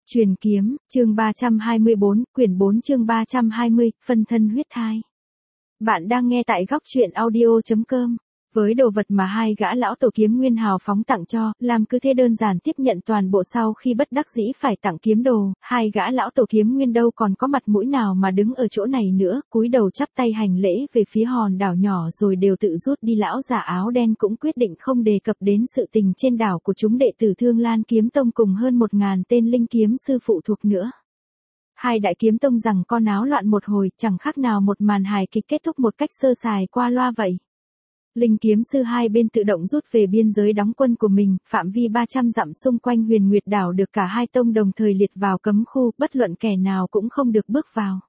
Truyền kiếm, chương 324, quyển 4 chương 320, phân thân huyết thai. Bạn đang nghe tại góc truyện audio.com. Với đồ vật mà hai gã lão tổ kiếm nguyên hào phóng tặng cho, làm cứ thế đơn giản tiếp nhận toàn bộ sau khi bất đắc dĩ phải tặng kiếm đồ, hai gã lão tổ kiếm nguyên đâu còn có mặt mũi nào mà đứng ở chỗ này nữa, cúi đầu chắp tay hành lễ về phía hòn đảo nhỏ rồi đều tự rút đi. Lão già áo đen cũng quyết định không đề cập đến sự tình trên đảo của chúng đệ tử Thương Lan Kiếm Tông cùng hơn 1000 tên linh kiếm sư phụ thuộc nữa. Hai đại kiếm tông rằng co náo loạn một hồi, chẳng khác nào một màn hài kịch kết thúc một cách sơ sài qua loa vậy. Linh kiếm sư hai bên tự động rút về biên giới đóng quân của mình, phạm vi 300 dặm xung quanh Huyền Nguyệt đảo được cả hai tông đồng thời liệt vào cấm khu, bất luận kẻ nào cũng không được bước vào.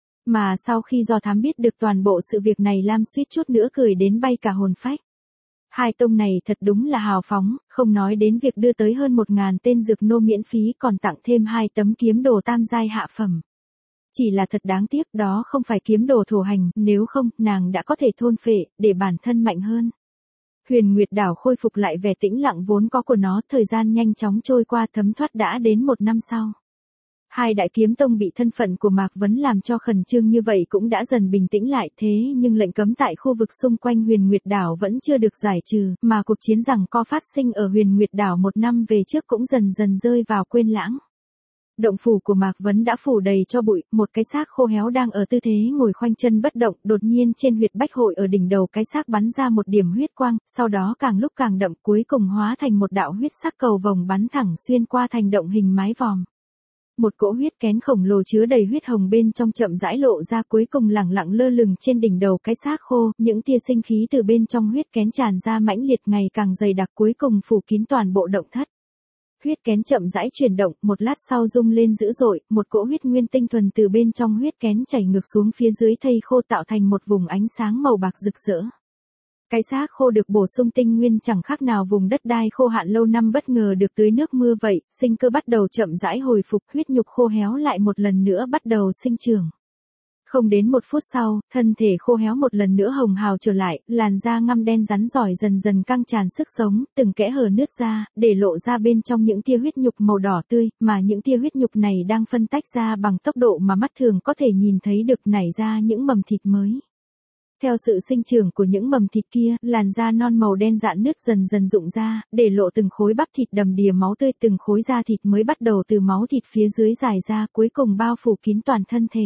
Mà sau khi do thám biết được toàn bộ sự việc này, Lam suýt chút nữa cười đến bay cả hồn phách. Hai tông này thật đúng là hào phóng, không nói đến việc đưa tới hơn 1000 tên dược nô miễn phí, còn tặng thêm 2 tấm kiếm đồ tam giai hạ phẩm. Chỉ là thật đáng tiếc đó không phải kiếm đồ thổ hành, nếu không, nàng đã có thể thôn phệ, để bản thân mạnh hơn. Huyền Nguyệt đảo khôi phục lại vẻ tĩnh lặng vốn có của nó, thời gian nhanh chóng trôi qua, thấm thoát đã đến 1 năm sau. Hai đại kiếm tông bị thân phận của Mạc Vấn làm cho khẩn trương như vậy cũng đã dần bình tĩnh lại, thế nhưng lệnh cấm tại khu vực xung quanh Huyền Nguyệt đảo vẫn chưa được giải trừ, mà cuộc chiến giằng co phát sinh ở Huyền Nguyệt đảo 1 năm về trước cũng dần dần rơi vào quên lãng. Động phủ của Mạc Vấn đã phủ đầy cho bụi, một cái xác khô héo đang ở tư thế ngồi khoanh chân bất động, đột nhiên trên huyệt bách hội ở đỉnh đầu cái xác bắn ra một điểm huyết quang, sau đó càng lúc càng đậm, cuối cùng hóa thành một đạo huyết sắc cầu vồng bắn thẳng xuyên qua thành động hình mái vòm. Một cỗ huyết kén khổng lồ chứa đầy huyết hồng bên trong chậm rãi lộ ra, cuối cùng lẳng lặng lơ lửng trên đỉnh đầu cái xác khô, những tia sinh khí từ bên trong huyết kén tràn ra mãnh liệt ngày càng dày đặc, cuối cùng phủ kín toàn bộ động thất. Huyết kén chậm rãi chuyển động, một lát sau rung lên dữ dội, một cỗ huyết nguyên tinh thuần từ bên trong huyết kén chảy ngược xuống phía dưới thây khô, tạo thành một vùng ánh sáng màu bạc rực rỡ. Cái xác khô được bổ sung tinh nguyên chẳng khác nào vùng đất đai khô hạn lâu năm bất ngờ được tưới nước mưa vậy, sinh cơ bắt đầu chậm rãi hồi phục, huyết nhục khô héo lại một lần nữa bắt đầu sinh trưởng. Không đến 1 phút sau, thân thể khô héo một lần nữa hồng hào trở lại, làn da ngăm đen rắn rỏi dần dần căng tràn sức sống, từng kẽ hở nứt ra, để lộ ra bên trong những tia huyết nhục màu đỏ tươi, mà những tia huyết nhục này đang phân tách ra bằng tốc độ mà mắt thường có thể nhìn thấy được, nảy ra những mầm thịt mới. Theo sự sinh trưởng của những mầm thịt kia, làn da non màu đen rạn nứt dần dần rụng ra, để lộ từng khối bắp thịt đầm đìa máu tươi, từng khối da thịt mới bắt đầu từ máu thịt phía dưới dài ra, cuối cùng bao phủ kín toàn thân thể.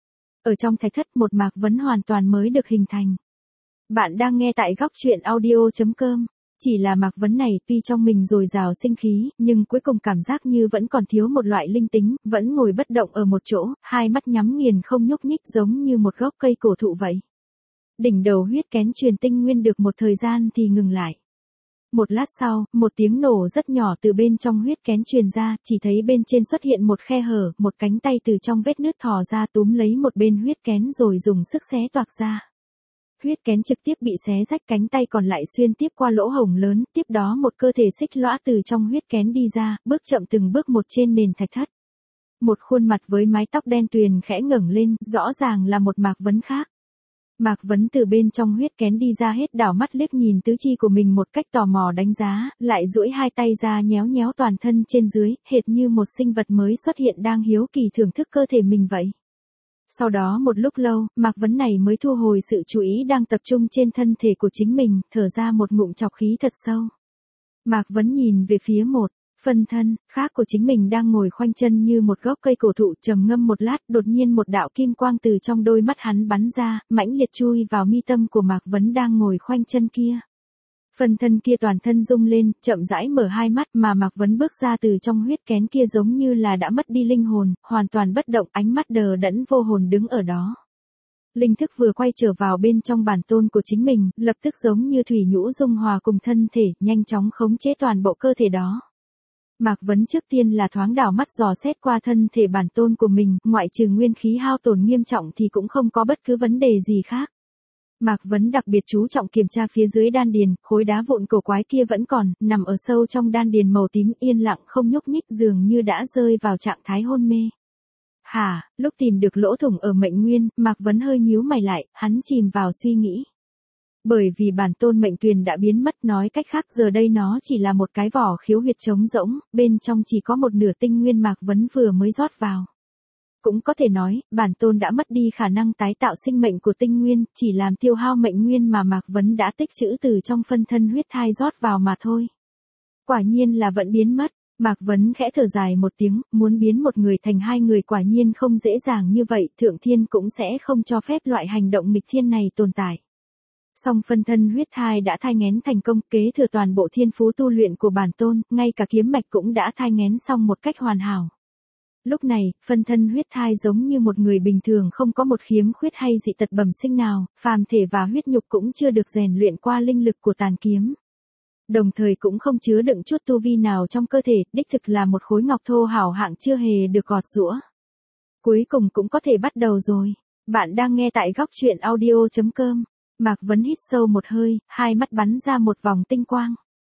Ở trong thạch thất, một Mạc Vấn hoàn toàn mới được hình thành. Bạn đang nghe tại góc truyện audio.com. Chỉ là Mạc Vấn này tuy trong mình dồi dào sinh khí, nhưng cuối cùng cảm giác như vẫn còn thiếu một loại linh tính, vẫn ngồi bất động ở một chỗ, hai mắt nhắm nghiền không nhúc nhích, giống như một gốc cây cổ thụ vậy. Đỉnh đầu huyết kén truyền tinh nguyên được một thời gian thì ngừng lại. Một lát sau, một tiếng nổ rất nhỏ từ bên trong huyết kén truyền ra, chỉ thấy bên trên xuất hiện một khe hở, một cánh tay từ trong vết nứt thò ra túm lấy một bên huyết kén rồi dùng sức xé toạc ra. Huyết kén trực tiếp bị xé rách, cánh tay còn lại xuyên tiếp qua lỗ hổng lớn, tiếp đó một cơ thể xích lõa từ trong huyết kén đi ra, bước chậm từng bước một trên nền thạch thất. Một khuôn mặt với mái tóc đen tuyền khẽ ngẩng lên, rõ ràng là một Mạc Vấn khác. Mạc Vấn từ bên trong huyết kén đi ra, hết đảo mắt liếc nhìn tứ chi của mình một cách tò mò đánh giá, lại duỗi hai tay ra nhéo nhéo toàn thân trên dưới, hệt như một sinh vật mới xuất hiện đang hiếu kỳ thưởng thức cơ thể mình vậy. Sau đó một lúc lâu, Mạc Vấn này mới thu hồi sự chú ý đang tập trung trên thân thể của chính mình, thở ra một ngụm trọc khí thật sâu. Mạc Vấn nhìn về phía một phân thân khác của chính mình đang ngồi khoanh chân như một gốc cây cổ thụ, trầm ngâm một lát, đột nhiên một đạo kim quang từ trong đôi mắt hắn bắn ra, mãnh liệt chui vào mi tâm của Mạc Vấn đang ngồi khoanh chân kia. Phân thân kia toàn thân rung lên, chậm rãi mở hai mắt, mà Mạc Vấn bước ra từ trong huyết kén kia giống như là đã mất đi linh hồn, hoàn toàn bất động, ánh mắt đờ đẫn vô hồn đứng ở đó. Linh thức vừa quay trở vào bên trong bản tôn của chính mình, lập tức giống như thủy nhũ dung hòa cùng thân thể, nhanh chóng khống chế toàn bộ cơ thể đó. Mạc Vấn trước tiên là thoáng đảo mắt dò xét qua thân thể bản tôn của mình, ngoại trừ nguyên khí hao tổn nghiêm trọng thì cũng không có bất cứ vấn đề gì khác. Mạc Vấn đặc biệt chú trọng kiểm tra phía dưới đan điền, khối đá vụn cổ quái kia vẫn còn, nằm ở sâu trong đan điền màu tím, yên lặng không nhúc nhích, dường như đã rơi vào trạng thái hôn mê. Lúc tìm được lỗ thủng ở mệnh nguyên, Mạc Vấn hơi nhíu mày lại, hắn chìm vào suy nghĩ. Bởi vì bản tôn mệnh tuyền đã biến mất, nói cách khác giờ đây nó chỉ là một cái vỏ khiếu huyệt trống rỗng, bên trong chỉ có một nửa tinh nguyên Mạc Vấn vừa mới rót vào. Cũng có thể nói, bản tôn đã mất đi khả năng tái tạo sinh mệnh của tinh nguyên, chỉ làm tiêu hao mệnh nguyên mà Mạc Vấn đã tích trữ từ trong phân thân huyết thai rót vào mà thôi. Quả nhiên là vẫn biến mất. Mạc Vấn khẽ thở dài một tiếng, muốn biến một người thành hai người quả nhiên không dễ dàng như vậy, Thượng Thiên cũng sẽ không cho phép loại hành động nghịch thiên này tồn tại. Song phân thân huyết thai đã thai nghén thành công, kế thừa toàn bộ thiên phú tu luyện của bản tôn, ngay cả kiếm mạch cũng đã thai nghén xong một cách hoàn hảo. Lúc này, phân thân huyết thai giống như một người bình thường không có một khiếm khuyết hay dị tật bẩm sinh nào, phàm thể và huyết nhục cũng chưa được rèn luyện qua linh lực của tàn kiếm. Đồng thời cũng không chứa đựng chút tu vi nào trong cơ thể, đích thực là một khối ngọc thô hảo hạng chưa hề được gọt giũa. Cuối cùng cũng có thể bắt đầu rồi. Bạn đang nghe tại góc truyện audio.com. Mạc Vấn hít sâu một hơi, hai mắt bắn ra một vòng tinh quang.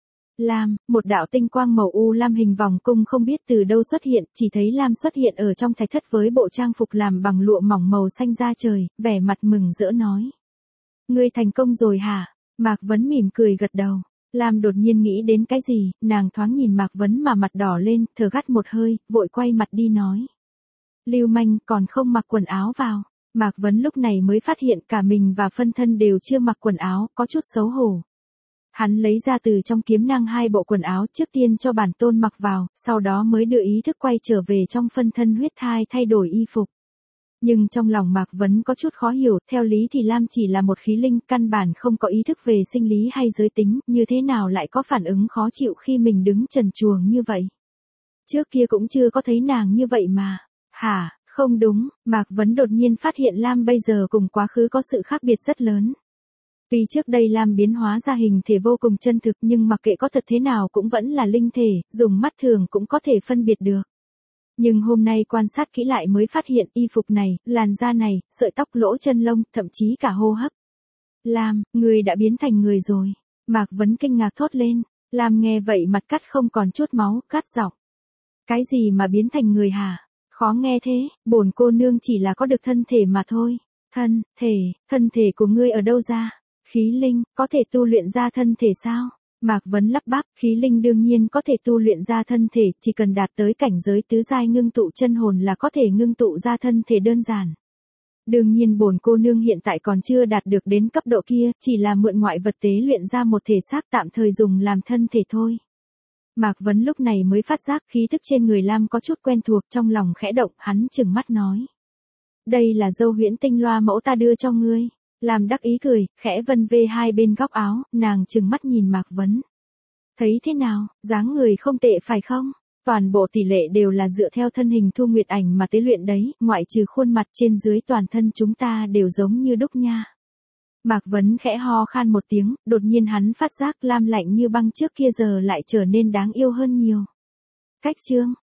Lam, một đạo tinh quang màu u lam hình vòng cung không biết từ đâu xuất hiện, chỉ thấy Lam xuất hiện ở trong thạch thất với bộ trang phục làm bằng lụa mỏng màu xanh da trời, vẻ mặt mừng rỡ nói. Ngươi thành công rồi hả? Mạc Vấn mỉm cười gật đầu. Lam đột nhiên nghĩ đến cái gì, nàng thoáng nhìn Mạc Vấn mà mặt đỏ lên, thở gắt một hơi, vội quay mặt đi nói. Lưu manh còn không mặc quần áo vào. Mạc Vấn lúc này mới phát hiện cả mình và phân thân đều chưa mặc quần áo, có chút xấu hổ. Hắn lấy ra từ trong kiếm năng hai bộ quần áo, trước tiên cho bản tôn mặc vào, sau đó mới đưa ý thức quay trở về trong phân thân huyết thai thay đổi y phục. Nhưng trong lòng Mạc Vấn có chút khó hiểu, theo lý thì Lam chỉ là một khí linh, căn bản không có ý thức về sinh lý hay giới tính, như thế nào lại có phản ứng khó chịu khi mình đứng trần truồng như vậy. Trước kia cũng chưa có thấy nàng như vậy mà. Hả, không đúng, Mạc Vấn đột nhiên phát hiện Lam bây giờ cùng quá khứ có sự khác biệt rất lớn. Tuy trước đây Lam biến hóa ra hình thể vô cùng chân thực nhưng mặc kệ có thật thế nào cũng vẫn là linh thể, dùng mắt thường cũng có thể phân biệt được. Nhưng hôm nay quan sát kỹ lại mới phát hiện y phục này, làn da này, sợi tóc lỗ chân lông, thậm chí cả hô hấp. Lam, người đã biến thành người rồi. Mạc Vấn kinh ngạc thốt lên. Lam nghe vậy mặt cắt không còn chút máu, cắt giọng. Cái gì mà biến thành người hả? Khó nghe thế, bổn cô nương chỉ là có được thân thể mà thôi. Thân thể của ngươi ở đâu ra? Khí linh, có thể tu luyện ra thân thể sao? Mạc Vấn lắp bắp, khí linh đương nhiên có thể tu luyện ra thân thể, chỉ cần đạt tới cảnh giới tứ giai ngưng tụ chân hồn là có thể ngưng tụ ra thân thể đơn giản. Đương nhiên bổn cô nương hiện tại còn chưa đạt được đến cấp độ kia, chỉ là mượn ngoại vật tế luyện ra một thể xác tạm thời dùng làm thân thể thôi. Mạc Vấn lúc này mới phát giác khí thức trên người Lam có chút quen thuộc, trong lòng khẽ động, hắn trừng mắt nói. Đây là dâu huyễn tinh loa mẫu ta đưa cho ngươi. Lam đắc ý cười, khẽ vân vê hai bên góc áo, nàng trừng mắt nhìn Mạc Vấn. Thấy thế nào, dáng người không tệ phải không? Toàn bộ tỷ lệ đều là dựa theo thân hình Thu Nguyệt Ảnh mà tế luyện đấy, ngoại trừ khuôn mặt trên dưới toàn thân chúng ta đều giống như đúc nha. Mạc Vấn khẽ ho khan một tiếng, đột nhiên hắn phát giác Lam lạnh như băng trước kia giờ lại trở nên đáng yêu hơn nhiều. Cách chương,